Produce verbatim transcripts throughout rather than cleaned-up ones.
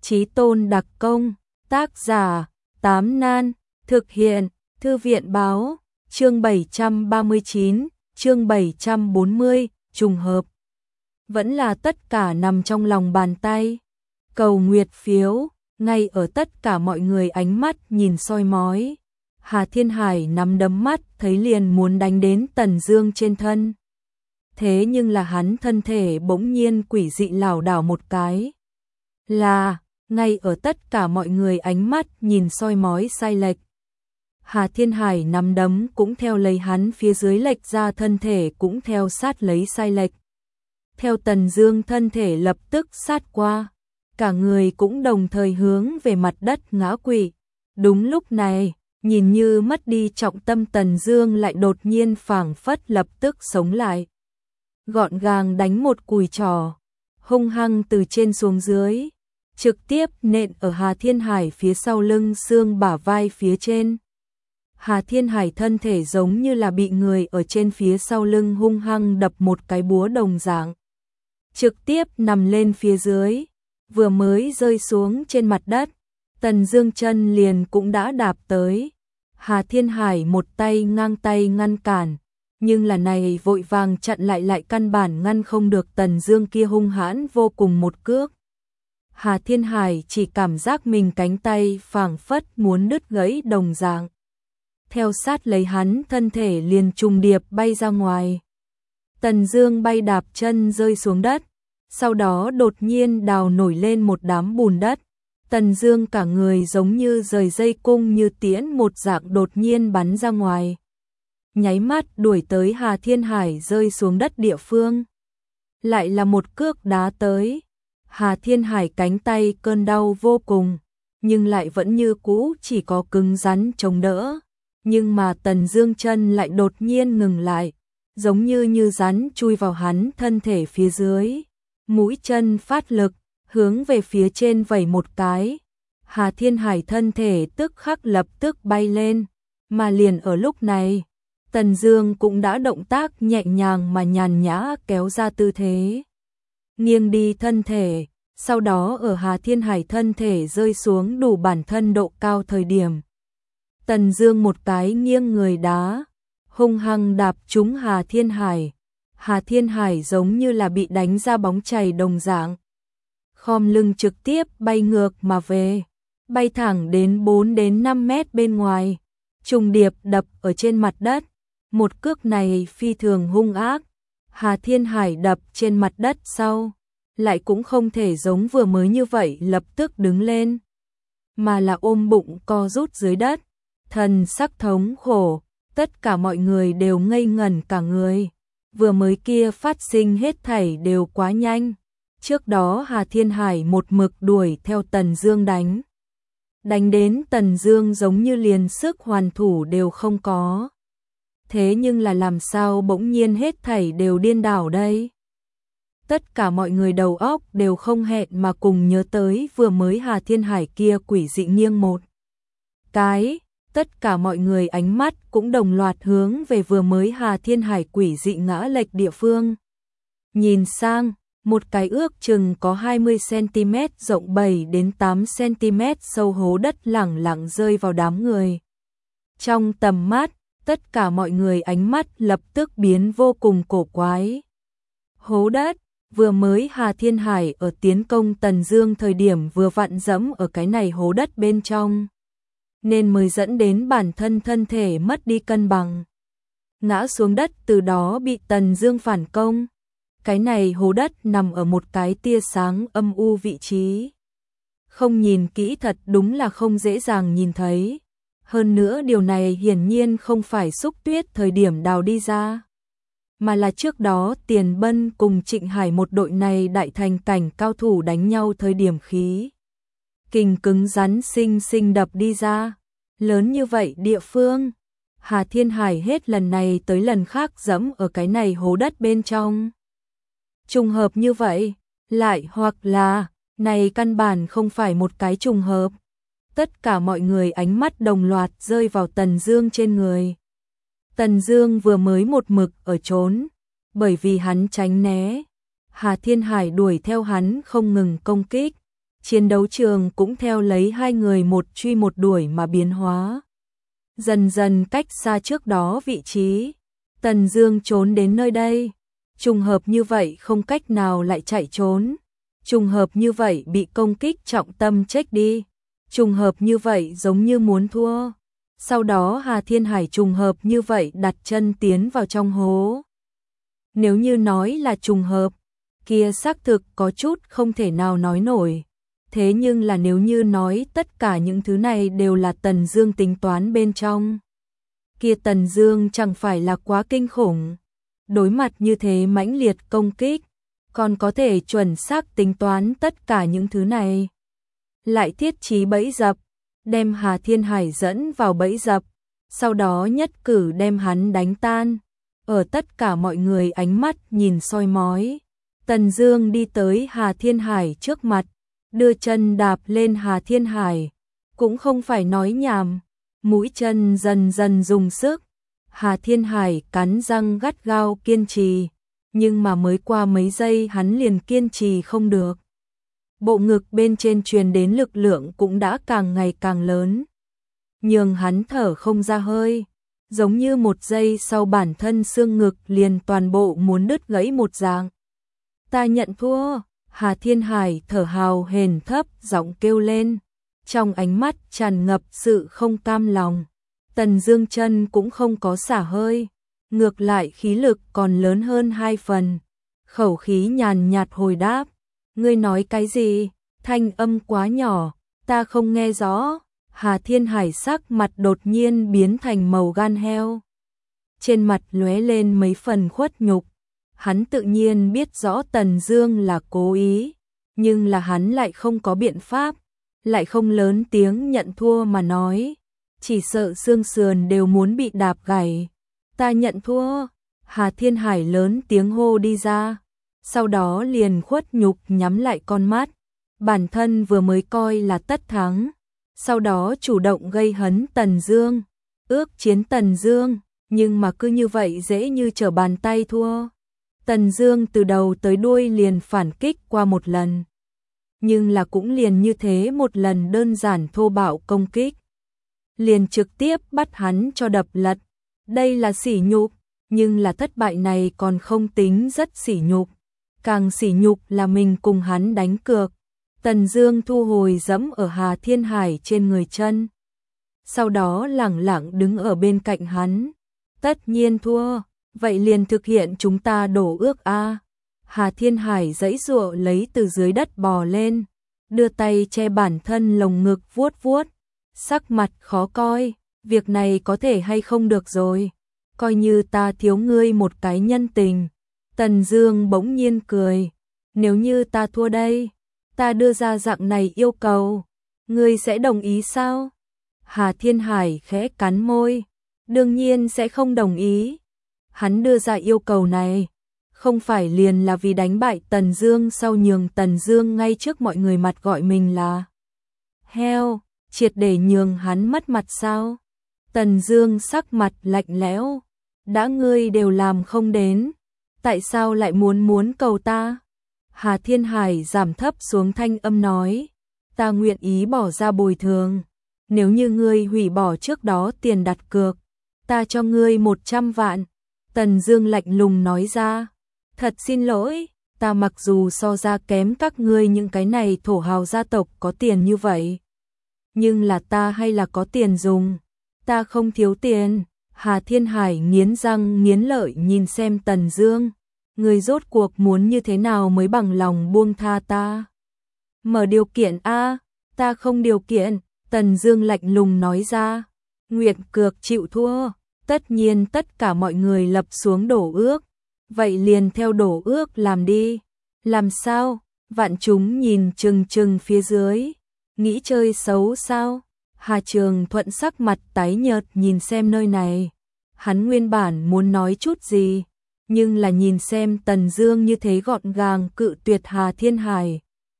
Chí tôn đặc công, tác giả, Tám Nan, thực hiện, Thư viện báo, chương bảy trăm ba mươi chín, chương bảy trăm bốn mươi, trùng hợp. Vẫn là tất cả nằm trong lòng bàn tay. Cầu nguyệt phiếu, ngay ở tất cả mọi người ánh mắt nhìn soi mói. Hà Thiên Hải nắm đấm mắt thấy liền muốn đánh đến Tần Dương trên thân. Thế nhưng là hắn thân thể bỗng nhiên quỷ dị lảo đảo một cái. Là, ngay ở tất cả mọi người ánh mắt nhìn soi mói sai lệch. Hà Thiên Hải nắm đấm cũng theo lấy hắn phía dưới lệch ra, thân thể cũng theo sát lấy sai lệch. Theo Tần Dương thân thể lập tức sát qua, cả người cũng đồng thời hướng về mặt đất ngã quỵ. Đúng lúc này, nhìn như mất đi trọng tâm Tần Dương lại đột nhiên phảng phất lập tức sống lại. Gọn gàng đánh một cùi trò, hung hăng từ trên xuống dưới, trực tiếp nện ở Hà Thiên Hải phía sau lưng xương bả vai phía trên. Hà Thiên Hải thân thể giống như là bị người ở trên phía sau lưng hung hăng đập một cái búa đồng dạng. Trực tiếp nằm lên phía dưới, vừa mới rơi xuống trên mặt đất, Tần Dương chân liền cũng đã đạp tới. Hà Thiên Hải một tay ngang tay ngăn cản, nhưng là này vội vàng chặn lại lại căn bản ngăn không được Tần Dương kia hung hãn vô cùng một cước. Hà Thiên Hải chỉ cảm giác mình cánh tay phảng phất muốn đứt gãy đồng dạng. Theo sát lấy hắn thân thể liền trùng điệp bay ra ngoài. Tần Dương bay đạp chân rơi xuống đất, sau đó đột nhiên đào nổi lên một đám bùn đất. Tần Dương cả người giống như rời dây cung như tiễn một dạng đột nhiên bắn ra ngoài. Nháy mắt đuổi tới Hà Thiên Hải rơi xuống đất địa phương. Lại là một cước đá tới. Hà Thiên Hải cánh tay cơn đau vô cùng, nhưng lại vẫn như cũ chỉ có cứng rắn chống đỡ. Nhưng mà Tần Dương chân lại đột nhiên ngừng lại, giống như như rắn chui vào hắn thân thể phía dưới. Mũi chân phát lực, hướng về phía trên vẩy một cái. Hà Thiên Hải thân thể tức khắc lập tức bay lên, mà liền ở lúc này, Tần Dương cũng đã động tác nhẹ nhàng mà nhàn nhã kéo ra tư thế. Nghiêng đi thân thể, sau đó ở Hà Thiên Hải thân thể rơi xuống đủ bản thân độ cao thời điểm. Tần Dương một cái nghiêng người đá, hung hăng đạp trúng Hà Thiên Hải. Hà Thiên Hải giống như là bị đánh ra bóng chày đồng dạng. Khom lưng trực tiếp bay ngược mà về, bay thẳng đến bốn đến năm mét bên ngoài, trùng điệp đập ở trên mặt đất. Một cước này phi thường hung ác. Hà Thiên Hải đập trên mặt đất sau, lại cũng không thể giống vừa mới như vậy lập tức đứng lên, mà là ôm bụng co rút dưới đất, thần sắc thống khổ. Tất cả mọi người đều ngây ngẩn cả người. Vừa mới kia phát sinh hết thảy đều quá nhanh. Trước đó Hà Thiên Hải một mực đuổi theo Tần Dương đánh. Đánh đến Tần Dương giống như liền sức hoàn thủ đều không có. Thế nhưng là làm sao bỗng nhiên hết thảy đều điên đảo đây? Tất cả mọi người đầu óc đều không hẹn mà cùng nhớ tới vừa mới Hà Thiên Hải kia quỷ dị nghiêng một cái. Tất cả mọi người ánh mắt cũng đồng loạt hướng về vừa mới Hà Thiên Hải quỷ dị ngã lệch địa phương. Nhìn sang, một cái ước chừng có hai mươi xăng-ti-mét rộng bảy đến tám xăng-ti-mét sâu hố đất lẳng lặng rơi vào đám người. Trong tầm mắt, tất cả mọi người ánh mắt lập tức biến vô cùng cổ quái. Hố đất, vừa mới Hà Thiên Hải ở tiến công Tần Dương thời điểm vừa vặn dẫm ở cái này hố đất bên trong, nên mới dẫn đến bản thân thân thể mất đi cân bằng, ngã xuống đất, từ đó bị Tần Dương phản công. Cái này hố đất nằm ở một cái tia sáng âm u vị trí. Không nhìn kỹ thật đúng là không dễ dàng nhìn thấy. Hơn nữa điều này hiển nhiên không phải Xúc Tuyết thời điểm đào đi ra, mà là trước đó Tiền Bân cùng Trịnh Hải một đội này đại thành cảnh cao thủ đánh nhau thời điểm khí kình cứng rắn sinh sinh đập đi ra. Lớn như vậy địa phương, Hà Thiên Hải hết lần này tới lần khác dẫm ở cái này hố đất bên trong. Trùng hợp như vậy, lại hoặc là, này căn bản không phải một cái trùng hợp. Tất cả mọi người ánh mắt đồng loạt rơi vào Tần Dương trên người. Tần Dương vừa mới một mực ở trốn, bởi vì hắn tránh né. Hà Thiên Hải đuổi theo hắn không ngừng công kích, chiến đấu trường cũng theo lấy hai người một truy một đuổi mà biến hóa. Dần dần cách xa trước đó vị trí, Tần Dương trốn đến nơi đây. Trùng hợp như vậy không cách nào lại chạy trốn. Trùng hợp như vậy bị công kích trọng tâm chết đi. Trùng hợp như vậy giống như muốn thua. Sau đó Hà Thiên Hải trùng hợp như vậy đặt chân tiến vào trong hố. Nếu như nói là trùng hợp, kia xác thực có chút không thể nào nói nổi. Thế nhưng là nếu như nói tất cả những thứ này đều là Tần Dương tính toán bên trong, kia Tần Dương chẳng phải là quá kinh khủng. Đối mặt như thế mãnh liệt công kích, còn có thể chuẩn xác tính toán tất cả những thứ này. Lại thiết trí bẫy dập, đem Hà Thiên Hải dẫn vào bẫy dập, sau đó nhất cử đem hắn đánh tan. Ở tất cả mọi người ánh mắt nhìn soi mói, Tần Dương đi tới Hà Thiên Hải trước mặt, đưa chân đạp lên Hà Thiên Hải, cũng không phải nói nhảm, mũi chân dần dần dùng sức. Hà Thiên Hải cắn răng gắt gao kiên trì, nhưng mà mới qua mấy giây hắn liền kiên trì không được. Bộ ngực bên trên truyền đến lực lượng cũng đã càng ngày càng lớn, nhường hắn thở không ra hơi, giống như một giây sau bản thân xương ngực liền toàn bộ muốn đứt gãy một dạng. Ta nhận thua. Hà Thiên Hải thở hào hển thấp giọng kêu lên, trong ánh mắt tràn ngập sự không cam lòng. Tần Dương chân cũng không có xả hơi, ngược lại khí lực còn lớn hơn hai phần. Khẩu khí nhàn nhạt hồi đáp, ngươi nói cái gì? Thanh âm quá nhỏ, ta không nghe rõ. Hà Thiên Hải sắc mặt đột nhiên biến thành màu gan heo, trên mặt lóe lên mấy phần khuất nhục. Hắn tự nhiên biết rõ Tần Dương là cố ý, nhưng là hắn lại không có biện pháp, lại không lớn tiếng nhận thua mà nói, chỉ sợ xương sườn đều muốn bị đạp gãy. Ta nhận thua. Hà Thiên Hải lớn tiếng hô đi ra, sau đó liền khuất nhục nhắm lại con mắt, bản thân vừa mới coi là tất thắng, sau đó chủ động gây hấn Tần Dương, ước chiến Tần Dương, nhưng mà cứ như vậy dễ như trở bàn tay thua. Tần Dương từ đầu tới đuôi liền phản kích qua một lần, nhưng là cũng liền như thế một lần đơn giản thô bạo công kích, liền trực tiếp bắt hắn cho đập lật. Đây là sỉ nhục, nhưng là thất bại này còn không tính rất sỉ nhục, càng sỉ nhục là mình cùng hắn đánh cược. Tần Dương thu hồi giẫm ở Hà Thiên Hải trên người chân, sau đó lẳng lặng đứng ở bên cạnh hắn. Tất nhiên thua, vậy liền thực hiện chúng ta đổ ước a. Hà Thiên Hải giãy giụa lấy từ dưới đất bò lên, đưa tay che bản thân lồng ngực vuốt vuốt, sắc mặt khó coi, việc này có thể hay không được rồi, coi như ta thiếu ngươi một cái nhân tình. Tần Dương bỗng nhiên cười, nếu như ta thua đây, ta đưa ra dạng này yêu cầu, ngươi sẽ đồng ý sao? Hà Thiên Hải khẽ cắn môi, đương nhiên sẽ không đồng ý. Hắn đưa ra yêu cầu này, không phải liền là vì đánh bại Tần Dương sau nhường Tần Dương ngay trước mọi người mặt gọi mình là heo, triệt để nhường hắn mất mặt sao? Tần Dương sắc mặt lạnh lẽo, đã ngươi đều làm không đến, tại sao lại muốn muốn cầu ta? Hà Thiên Hải giảm thấp xuống thanh âm nói, ta nguyện ý bỏ ra bồi thường, nếu như ngươi hủy bỏ trước đó tiền đặt cược, ta cho ngươi một trăm vạn. Tần Dương lạnh lùng nói ra, thật xin lỗi, ta mặc dù so ra kém các ngươi những cái này thổ hào gia tộc có tiền như vậy, nhưng là ta hay là có tiền dùng, ta không thiếu tiền. Hà Thiên Hải nghiến răng nghiến lợi nhìn xem Tần Dương, người rốt cuộc muốn như thế nào mới bằng lòng buông tha ta? Mở điều kiện a, ta không điều kiện. Tần Dương lạnh lùng nói ra, nguyện cược chịu thua. Tất nhiên tất cả mọi người lập xuống đổ ước, vậy liền theo đổ ước làm đi. Làm sao? Vạn chúng nhìn chừng chừng phía dưới, nghĩ chơi xấu sao? Hà Trường Thuận sắc mặt tái nhợt nhìn xem nơi này, hắn nguyên bản muốn nói chút gì, nhưng là nhìn xem Tần Dương như thế gọn gàng cự tuyệt Hà Thiên Hải,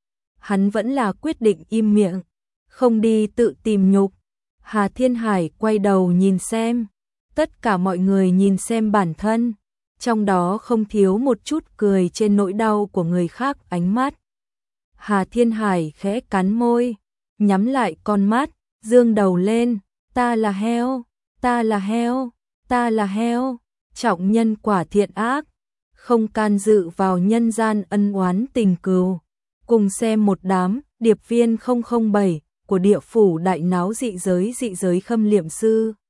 hắn vẫn là quyết định im miệng, không đi tự tìm nhục. Hà Thiên Hải quay đầu nhìn xem, tất cả mọi người nhìn xem bản thân, trong đó không thiếu một chút cười trên nỗi đau của người khác ánh mắt. Hà Thiên Hải khẽ cắn môi, nhắm lại con mắt, dương đầu lên, ta là heo, ta là heo, ta là heo, trọng nhân quả thiện ác, không can dự vào nhân gian ân oán tình cừu. Cùng xem một đám điệp viên không không bảy của địa phủ đại náo dị giới dị giới khâm liệm sư.